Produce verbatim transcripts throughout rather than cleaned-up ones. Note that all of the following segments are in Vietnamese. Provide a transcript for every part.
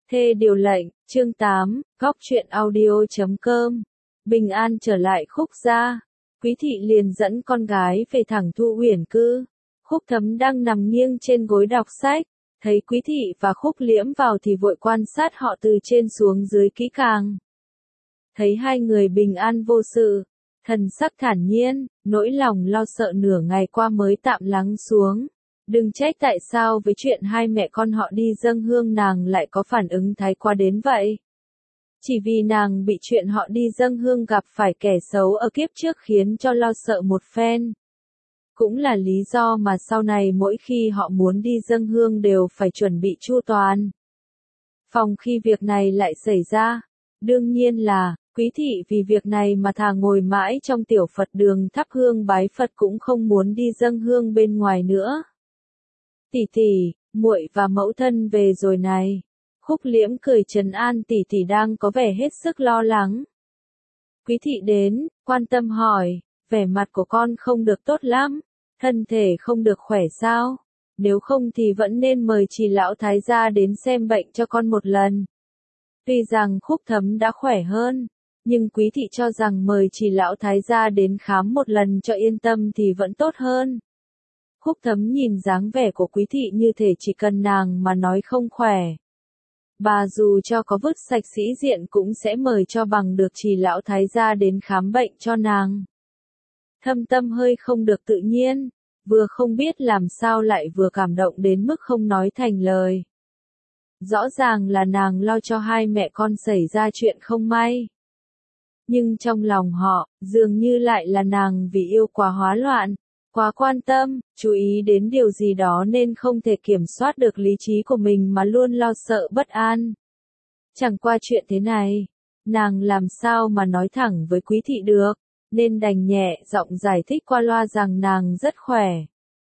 Thê điều lệnh, chương tám, góc truyện audio chấm com. Bình an trở lại Khúc gia. Quý thị liền dẫn con gái về thẳng Thu Uyển cư. Khúc Thấm đang nằm nghiêng trên gối đọc sách. Thấy Quý thị và Khúc Liễm vào thì vội quan sát họ từ trên xuống dưới kỹ càng. Thấy hai người bình an vô sự, thần sắc thản nhiên, nỗi lòng lo sợ nửa ngày qua mới tạm lắng xuống. Đừng trách tại sao với chuyện hai mẹ con họ đi dâng hương nàng lại có phản ứng thái quá đến vậy. Chỉ vì nàng bị chuyện họ đi dâng hương gặp phải kẻ xấu ở kiếp trước khiến cho lo sợ một phen. Cũng là lý do mà sau này mỗi khi họ muốn đi dâng hương đều phải chuẩn bị chu toàn. Phòng khi việc này lại xảy ra, đương nhiên là, Quý thị vì việc này mà thà ngồi mãi trong tiểu Phật đường thắp hương bái Phật cũng không muốn đi dâng hương bên ngoài nữa. Tỷ tỷ, muội và mẫu thân về rồi này. Khúc Liễm cười trấn an tỷ tỷ đang có vẻ hết sức lo lắng. Quý thị đến, quan tâm hỏi, vẻ mặt của con không được tốt lắm, thân thể không được khỏe sao? Nếu không thì vẫn nên mời Trì lão thái gia đến xem bệnh cho con một lần. Tuy rằng Khúc Thấm đã khỏe hơn, nhưng Quý thị cho rằng mời Trì lão thái gia đến khám một lần cho yên tâm thì vẫn tốt hơn. Khúc Thấm nhìn dáng vẻ của Quý thị như thể chỉ cần nàng mà nói không khỏe. Bà dù cho có vứt sạch sĩ diện cũng sẽ mời cho bằng được Trì lão thái gia đến khám bệnh cho nàng. Thâm tâm hơi không được tự nhiên, vừa không biết làm sao lại vừa cảm động đến mức không nói thành lời. Rõ ràng là nàng lo cho hai mẹ con xảy ra chuyện không may. Nhưng trong lòng họ, dường như lại là nàng vì yêu quá hóa loạn, quá quan tâm, chú ý đến điều gì đó nên không thể kiểm soát được lý trí của mình mà luôn lo sợ bất an. Chẳng qua chuyện thế này, nàng làm sao mà nói thẳng với Quý thị được, nên đành nhẹ giọng giải thích qua loa rằng nàng rất khỏe.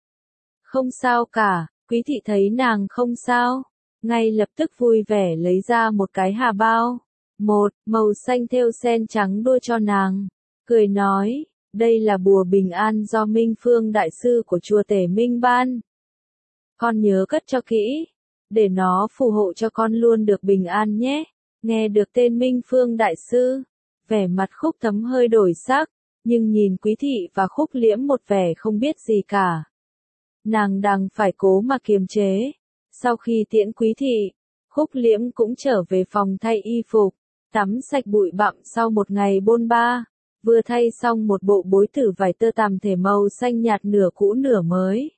Không sao cả, Quý thị thấy nàng không sao, ngay lập tức vui vẻ lấy ra một cái hà bao, một, màu xanh thêu sen trắng đua cho nàng, cười nói. Đây là bùa bình an do Minh Phương Đại Sư của chùa Tể Minh ban. Con nhớ cất cho kỹ, để nó phù hộ cho con luôn được bình an nhé. Nghe được tên Minh Phương Đại Sư, vẻ mặt Khúc Thấm hơi đổi sắc, nhưng nhìn Quý thị và Khúc Liễm một vẻ không biết gì cả. Nàng đang phải cố mà kiềm chế. Sau khi tiễn Quý thị, Khúc Liễm cũng trở về phòng thay y phục, tắm sạch bụi bặm sau một ngày bôn ba. Vừa thay xong một bộ bối tử vải tơ tằm thể màu xanh nhạt nửa cũ nửa mới.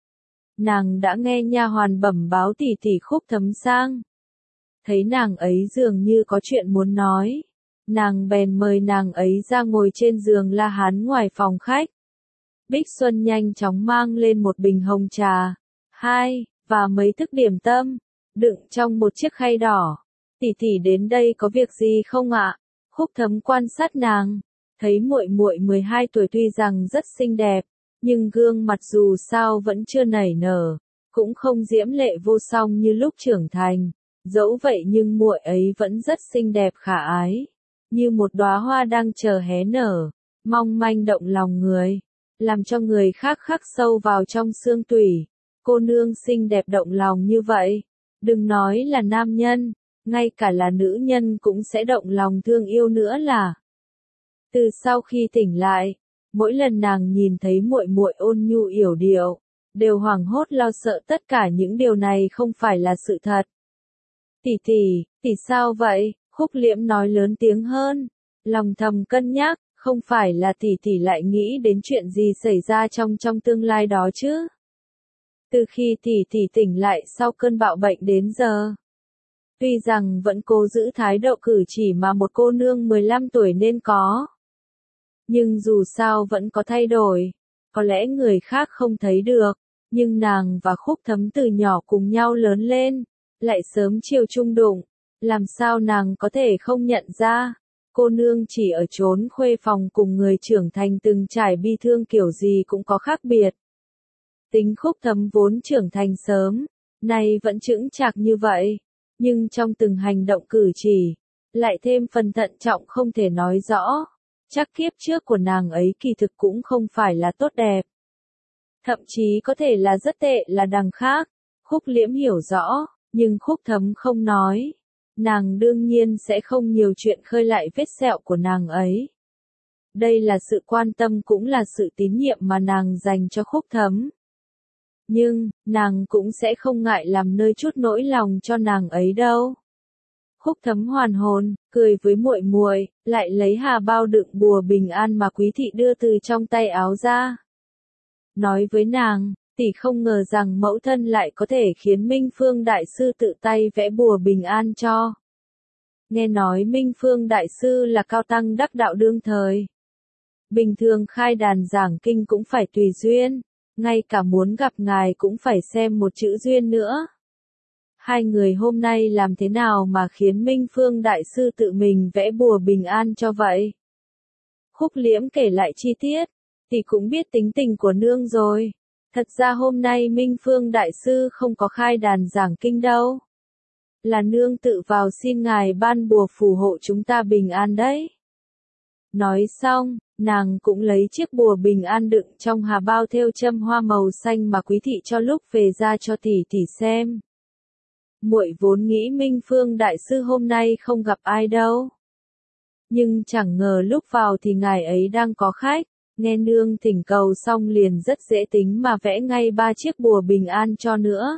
Nàng đã nghe nha hoàn bẩm báo tỷ tỷ Khúc Thấm sang. Thấy nàng ấy dường như có chuyện muốn nói. Nàng bèn mời nàng ấy ra ngồi trên giường La Hán ngoài phòng khách. Bích Xuân nhanh chóng mang lên một bình hồng trà, hai, và mấy thức điểm tâm, đựng trong một chiếc khay đỏ. Tỷ tỷ đến đây có việc gì không ạ? Khúc Thấm quan sát nàng. Thấy muội muội mười hai tuổi tuy rằng rất xinh đẹp, nhưng gương mặt dù sao vẫn chưa nảy nở, cũng không diễm lệ vô song như lúc trưởng thành. Dẫu vậy nhưng muội ấy vẫn rất xinh đẹp khả ái, như một đóa hoa đang chờ hé nở, mong manh động lòng người, làm cho người khác khắc sâu vào trong xương tủy. Cô nương xinh đẹp động lòng như vậy, đừng nói là nam nhân, ngay cả là nữ nhân cũng sẽ động lòng thương yêu nữa là. Từ sau khi tỉnh lại, mỗi lần nàng nhìn thấy muội muội ôn nhu yểu điệu, đều hoảng hốt lo sợ tất cả những điều này không phải là sự thật. Tỷ tỷ, tỷ sao vậy? Khúc Liễm nói lớn tiếng hơn, lòng thầm cân nhắc, không phải là tỷ tỷ lại nghĩ đến chuyện gì xảy ra trong trong tương lai đó chứ? Từ khi tỷ tỷ tỉnh lại sau cơn bạo bệnh đến giờ, tuy rằng vẫn cố giữ thái độ cử chỉ mà một cô nương mười lăm tuổi nên có. Nhưng dù sao vẫn có thay đổi, có lẽ người khác không thấy được, nhưng nàng và Khúc Thấm từ nhỏ cùng nhau lớn lên, lại sớm chiều chung đụng, làm sao nàng có thể không nhận ra, cô nương chỉ ở chốn khuê phòng cùng người trưởng thành từng trải bi thương kiểu gì cũng có khác biệt. Tính Khúc Thấm vốn trưởng thành sớm, nay vẫn chững chạc như vậy, nhưng trong từng hành động cử chỉ, lại thêm phần thận trọng không thể nói rõ. Chắc kiếp trước của nàng ấy kỳ thực cũng không phải là tốt đẹp. Thậm chí có thể là rất tệ là đằng khác. Khúc Liễm hiểu rõ, nhưng Khúc Thấm không nói. nàng đương nhiên sẽ không nhiều chuyện khơi lại vết sẹo của nàng ấy. Đây là sự quan tâm cũng là sự tín nhiệm mà nàng dành cho Khúc Thấm. Nhưng, nàng cũng sẽ không ngại làm nơi chút nỗi lòng cho nàng ấy đâu. Khúc Thấm hoàn hồn, cười với muội muội, lại lấy hà bao đựng bùa bình an mà Quý thị đưa từ trong tay áo ra. Nói với nàng, tỷ không ngờ rằng mẫu thân lại có thể khiến Minh Phương Đại Sư tự tay vẽ bùa bình an cho. Nghe nói Minh Phương Đại Sư là cao tăng đắc đạo đương thời. Bình thường khai đàn giảng kinh cũng phải tùy duyên, ngay cả muốn gặp ngài cũng phải xem một chữ duyên nữa. Hai người hôm nay làm thế nào mà khiến Minh Phương Đại Sư tự mình vẽ bùa bình an cho vậy? Khúc Liễm kể lại chi tiết, thì cũng biết tính tình của nương rồi. Thật ra hôm nay Minh Phương Đại Sư không có khai đàn giảng kinh đâu. Là nương tự vào xin ngài ban bùa phù hộ chúng ta bình an đấy. Nói xong, nàng cũng lấy chiếc bùa bình an đựng trong hà bao thêu châm hoa màu xanh mà Quý thị cho lúc về ra cho tỷ tỷ xem. Muội vốn nghĩ Minh Phương Đại Sư hôm nay không gặp ai đâu. Nhưng chẳng ngờ lúc vào thì ngài ấy đang có khách, nghe nương thỉnh cầu xong liền rất dễ tính mà vẽ ngay ba chiếc bùa bình an cho nữa.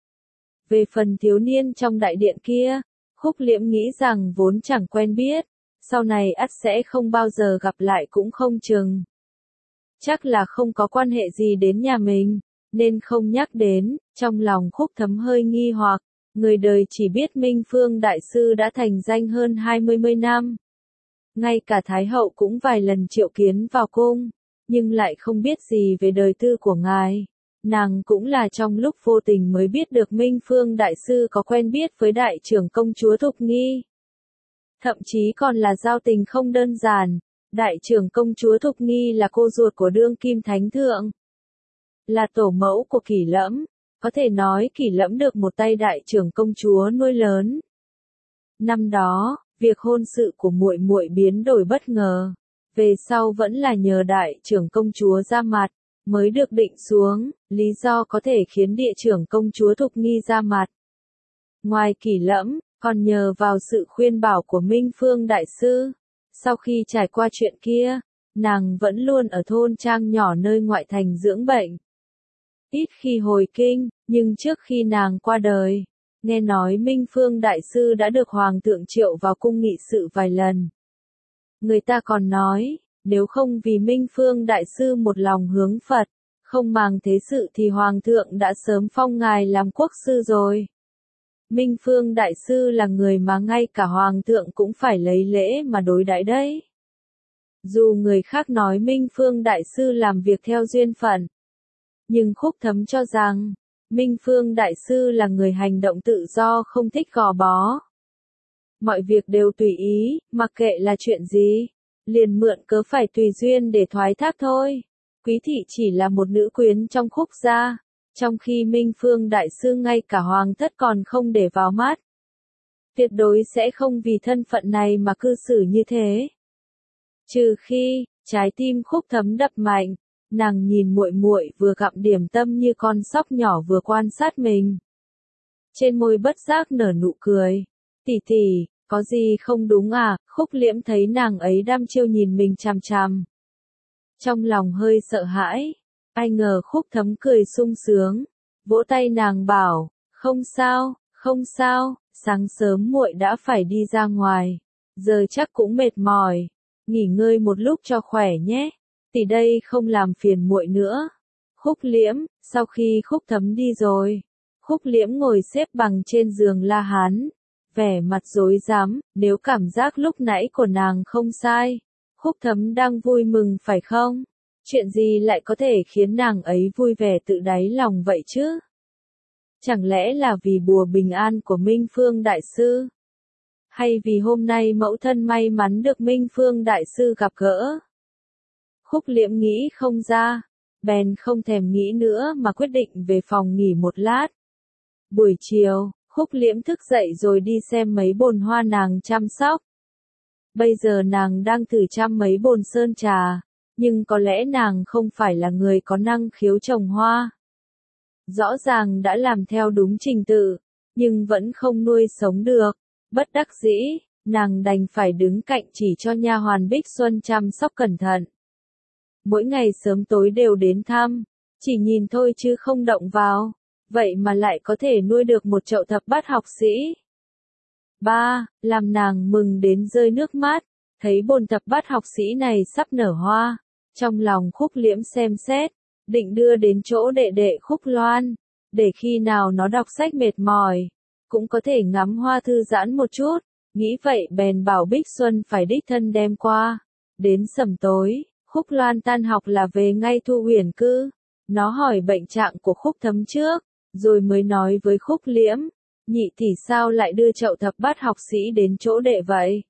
Về phần thiếu niên trong đại điện kia, Khúc Liễm nghĩ rằng vốn chẳng quen biết, sau này ắt sẽ không bao giờ gặp lại cũng không chừng. Chắc là không có quan hệ gì đến nhà mình, nên không nhắc đến, trong lòng Khúc Thấm hơi nghi hoặc, người đời chỉ biết Minh Phương Đại Sư đã thành danh hơn hai mươi năm. Ngay cả Thái Hậu cũng vài lần triệu kiến vào cung, nhưng lại không biết gì về đời tư của ngài. Nàng cũng là trong lúc vô tình mới biết được Minh Phương Đại Sư có quen biết với đại trưởng công chúa Thục Nghi. Thậm chí còn là giao tình không đơn giản, đại trưởng công chúa Thục Nghi là cô ruột của đương kim thánh thượng. Là tổ mẫu của Kỷ Lẫm, có thể nói Kỷ Lẫm được một tay đại trưởng công chúa nuôi lớn. Năm đó, việc hôn sự của muội muội biến đổi bất ngờ, về sau vẫn là nhờ đại trưởng công chúa ra mặt, mới được định xuống, lý do có thể khiến địa trưởng công chúa Thục Nghi ra mặt. Ngoài Kỷ Lẫm, còn nhờ vào sự khuyên bảo của Minh Phương Đại Sư. Sau khi trải qua chuyện kia, nàng vẫn luôn ở thôn trang nhỏ nơi ngoại thành dưỡng bệnh. Ít khi hồi kinh, nhưng trước khi nàng qua đời, nghe nói Minh Phương Đại Sư đã được Hoàng thượng triệu vào cung nghị sự vài lần. Người ta còn nói, nếu không vì Minh Phương Đại Sư một lòng hướng Phật, không màng thế sự thì Hoàng thượng đã sớm phong ngài làm quốc sư rồi. Minh Phương Đại Sư là người mà ngay cả Hoàng thượng cũng phải lấy lễ mà đối đãi đấy. Dù người khác nói Minh Phương Đại Sư làm việc theo duyên phận, nhưng Khúc Thấm cho rằng, Minh Phương Đại Sư là người hành động tự do không thích gò bó. Mọi việc đều tùy ý, mặc kệ là chuyện gì, liền mượn cớ phải tùy duyên để thoái thác thôi. Quý thị chỉ là một nữ quyến trong Khúc gia, trong khi Minh Phương Đại Sư ngay cả hoàng thất còn không để vào mắt. Tuyệt đối sẽ không vì thân phận này mà cư xử như thế. Trừ khi, trái tim Khúc Thấm đập mạnh, nàng nhìn muội muội vừa gặm điểm tâm như con sóc nhỏ vừa quan sát mình. Trên môi bất giác nở nụ cười. Tỷ tỷ, có gì không đúng à? Khúc Liễm thấy nàng ấy đăm chiêu nhìn mình chằm chằm. Trong lòng hơi sợ hãi, ai ngờ Khúc Thấm cười sung sướng, vỗ tay nàng bảo, không sao, không sao, sáng sớm muội đã phải đi ra ngoài, giờ chắc cũng mệt mỏi, nghỉ ngơi một lúc cho khỏe nhé. Tỷ đây không làm phiền muội nữa. Khúc Liễm, sau khi Khúc Thấm đi rồi, Khúc Liễm ngồi xếp bằng trên giường La Hán, vẻ mặt rối rắm, nếu cảm giác lúc nãy của nàng không sai, Khúc Thấm đang vui mừng phải không? Chuyện gì lại có thể khiến nàng ấy vui vẻ tự đáy lòng vậy chứ? Chẳng lẽ là vì bùa bình an của Minh Phương Đại Sư? Hay vì hôm nay mẫu thân may mắn được Minh Phương Đại Sư gặp gỡ? Khúc Liễm nghĩ không ra, bèn không thèm nghĩ nữa mà quyết định về phòng nghỉ một lát. Buổi chiều, Khúc Liễm thức dậy rồi đi xem mấy bồn hoa nàng chăm sóc. Bây giờ nàng đang thử chăm mấy bồn sơn trà, nhưng có lẽ nàng không phải là người có năng khiếu trồng hoa. Rõ ràng đã làm theo đúng trình tự, nhưng vẫn không nuôi sống được. Bất đắc dĩ, nàng đành phải đứng cạnh chỉ cho nha hoàn Bích Xuân chăm sóc cẩn thận. Mỗi ngày sớm tối đều đến thăm, chỉ nhìn thôi chứ không động vào, vậy mà lại có thể nuôi được một chậu thập bát học sĩ. Ba, làm nàng mừng đến rơi nước mắt, thấy bồn thập bát học sĩ này sắp nở hoa, trong lòng Khúc Liễm xem xét, định đưa đến chỗ đệ đệ Khúc Loan, để khi nào nó đọc sách mệt mỏi, cũng có thể ngắm hoa thư giãn một chút, nghĩ vậy bèn bảo Bích Xuân phải đích thân đem qua. Đến sẩm tối, Khúc Loan tan học là về ngay Thu Huyền Cư, nó hỏi bệnh trạng của Khúc Thấm trước, rồi mới nói với Khúc Liễm, nhị tỷ sao lại đưa chậu thập bát học sĩ đến chỗ đệ vậy?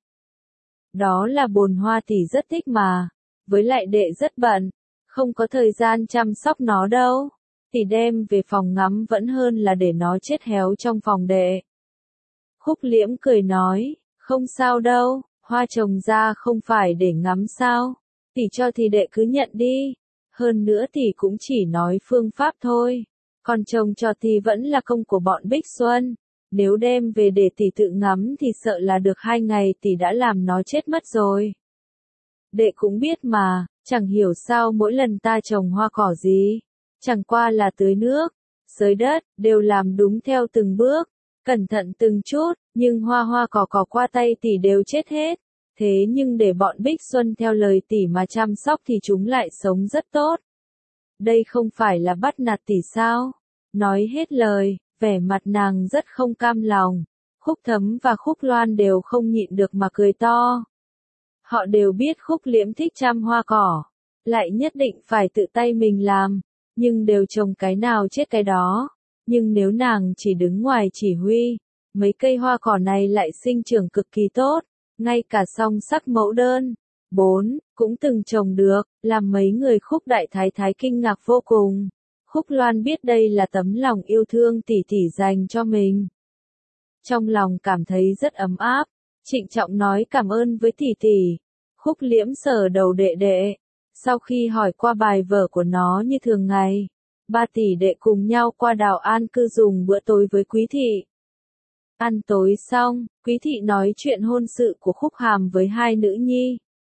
Đó là bồn hoa tỷ rất thích mà, với lại đệ rất bận, không có thời gian chăm sóc nó đâu, tỷ đem về phòng ngắm vẫn hơn là để nó chết héo trong phòng đệ. Khúc Liễm cười nói, không sao đâu, hoa trồng ra không phải để ngắm sao, tỷ cho thì đệ cứ nhận đi, hơn nữa tỷ cũng chỉ nói phương pháp thôi, còn trồng cho thì vẫn là công của bọn Bích Xuân. Nếu đem về để tỷ tự ngắm thì sợ là được hai ngày tỷ đã làm nó chết mất rồi. Đệ cũng biết mà, chẳng hiểu sao mỗi lần ta trồng hoa cỏ gì, chẳng qua là tưới nước, xới đất, đều làm đúng theo từng bước, cẩn thận từng chút, nhưng hoa hoa cỏ cỏ qua tay tỷ đều chết hết. Thế nhưng để bọn Bích Xuân theo lời tỷ mà chăm sóc thì chúng lại sống rất tốt. Đây không phải là bắt nạt tỷ sao? Nói hết lời, vẻ mặt nàng rất không cam lòng. Khúc Thấm và Khúc Loan đều không nhịn được mà cười to. Họ đều biết Khúc Liễm thích chăm hoa cỏ, lại nhất định phải tự tay mình làm, nhưng đều trồng cái nào chết cái đó. Nhưng nếu nàng chỉ đứng ngoài chỉ huy, mấy cây hoa cỏ này lại sinh trưởng cực kỳ tốt, ngay cả song sắc mẫu đơn, bốn, cũng từng trồng được, làm mấy người Khúc đại thái thái kinh ngạc vô cùng. Khúc Loan biết đây là tấm lòng yêu thương tỷ tỷ dành cho mình. Trong lòng cảm thấy rất ấm áp, trịnh trọng nói cảm ơn với tỷ tỷ. Khúc Liễm sờ đầu đệ đệ, sau khi hỏi qua bài vở của nó như thường ngày, ba tỷ đệ cùng nhau qua Đào An Cư dùng bữa tối với Quý thị. Ăn tối xong, Quý thị nói chuyện hôn sự của Khúc Hàm với hai nữ nhi.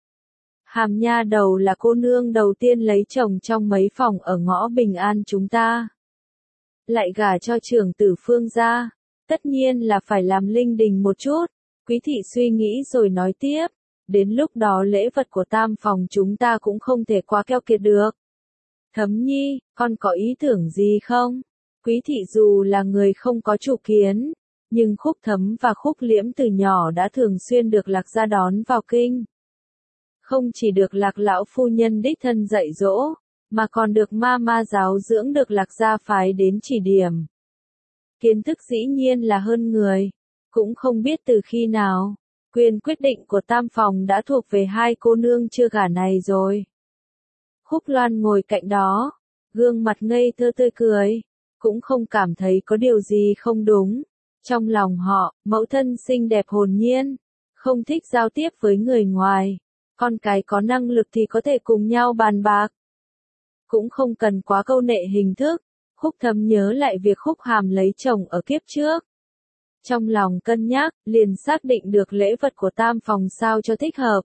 Hàm nha đầu là cô nương đầu tiên lấy chồng trong mấy phòng ở ngõ Bình An chúng ta. Lại gả cho trưởng tử Phương gia, tất nhiên là phải làm linh đình một chút. Quý thị suy nghĩ rồi nói tiếp, đến lúc đó lễ vật của tam phòng chúng ta cũng không thể quá keo kiệt được. Thấm nhi, con có ý tưởng gì không? Quý thị dù là người không có chủ kiến, nhưng Khúc Thấm và Khúc Liễm từ nhỏ đã thường xuyên được Lạc gia đón vào kinh. Không chỉ được Lạc lão phu nhân đích thân dạy dỗ, mà còn được ma ma giáo dưỡng được Lạc gia phái đến chỉ điểm. Kiến thức dĩ nhiên là hơn người, cũng không biết từ khi nào, quyền quyết định của tam phòng đã thuộc về hai cô nương chưa gả này rồi. Khúc Loan ngồi cạnh đó, gương mặt ngây thơ tươi cười, cũng không cảm thấy có điều gì không đúng. Trong lòng họ, mẫu thân xinh đẹp hồn nhiên, không thích giao tiếp với người ngoài. Con cái có năng lực thì có thể cùng nhau bàn bạc. Cũng không cần quá câu nệ hình thức. Khúc Thấm nhớ lại việc Khúc Hàm lấy chồng ở kiếp trước. Trong lòng cân nhắc, liền xác định được lễ vật của tam phòng sao cho thích hợp.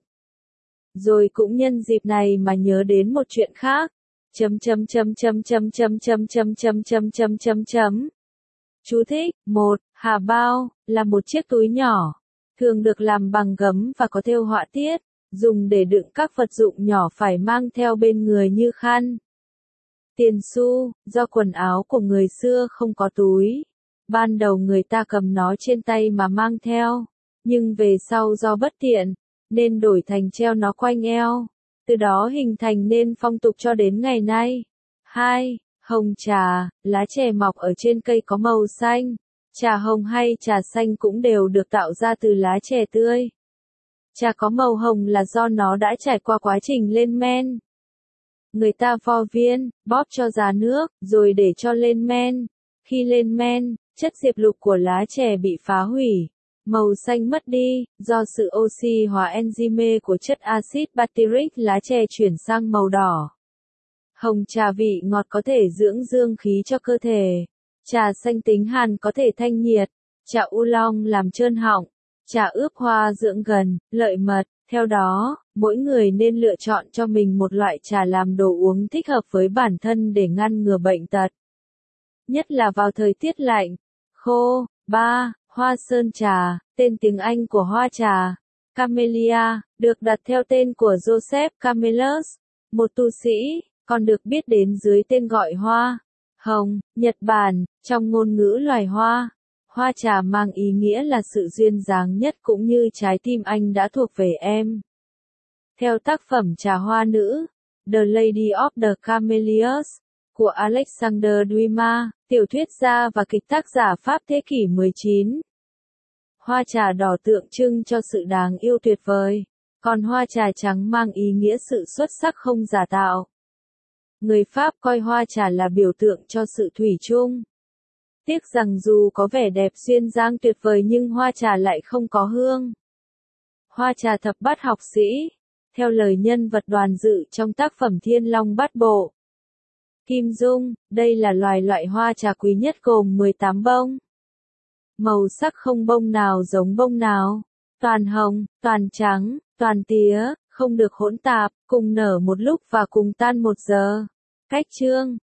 Rồi cũng nhân dịp này mà nhớ đến một chuyện khác. Chấm chấm chấm chấm chấm chấm chấm chấm chấm chấm chấm chấm chấm. Chú thích, một, hà bao, là một chiếc túi nhỏ, thường được làm bằng gấm và có thêu họa tiết, dùng để đựng các vật dụng nhỏ phải mang theo bên người như khăn. Tiền xu, do quần áo của người xưa không có túi. Ban đầu người ta cầm nó trên tay mà mang theo, nhưng về sau do bất tiện, nên đổi thành treo nó quanh eo. Từ đó hình thành nên phong tục cho đến ngày nay. hai. Hồng trà, lá chè mọc ở trên cây có màu xanh. Trà hồng hay trà xanh cũng đều được tạo ra từ lá chè tươi. Trà có màu hồng là do nó đã trải qua quá trình lên men. Người ta vo viên, bóp cho ra nước, rồi để cho lên men. Khi lên men, chất diệp lục của lá chè bị phá hủy. Màu xanh mất đi, do sự oxy hóa enzyme của chất axit butyric lá chè chuyển sang màu đỏ. Hồng trà vị ngọt có thể dưỡng dương khí cho cơ thể. Trà xanh tính hàn có thể thanh nhiệt. Trà oolong làm trơn họng. trà ướp hoa dưỡng gần, lợi mật. Theo đó, mỗi người nên lựa chọn cho mình một loại trà làm đồ uống thích hợp với bản thân để ngăn ngừa bệnh tật. Nhất là vào thời tiết lạnh, khô. ba. Hoa sơn trà, tên tiếng Anh của hoa trà, Camellia, được đặt theo tên của Joseph Camelus, một tu sĩ, còn được biết đến dưới tên gọi hoa hồng, Nhật Bản. Trong ngôn ngữ loài hoa, hoa trà mang ý nghĩa là sự duyên dáng nhất cũng như trái tim anh đã thuộc về em. Theo tác phẩm Trà hoa nữ, The Lady of the Camellias, của Alexander Dumas, tiểu thuyết gia và kịch tác giả Pháp thế kỷ mười chín. Hoa trà đỏ tượng trưng cho sự đáng yêu tuyệt vời, còn hoa trà trắng mang ý nghĩa sự xuất sắc không giả tạo. Người Pháp coi hoa trà là biểu tượng cho sự thủy chung. Tiếc rằng dù có vẻ đẹp duyên dáng tuyệt vời nhưng hoa trà lại không có hương. Hoa trà thập bát học sĩ, theo lời nhân vật Đoàn Dự trong tác phẩm Thiên Long Bát Bộ. Kim Dung, đây là loài loại hoa trà quý nhất gồm mười tám bông. Màu sắc không bông nào giống bông nào, toàn hồng, toàn trắng, toàn tía, không được hỗn tạp, cùng nở một lúc và cùng tan một giờ. Cách chương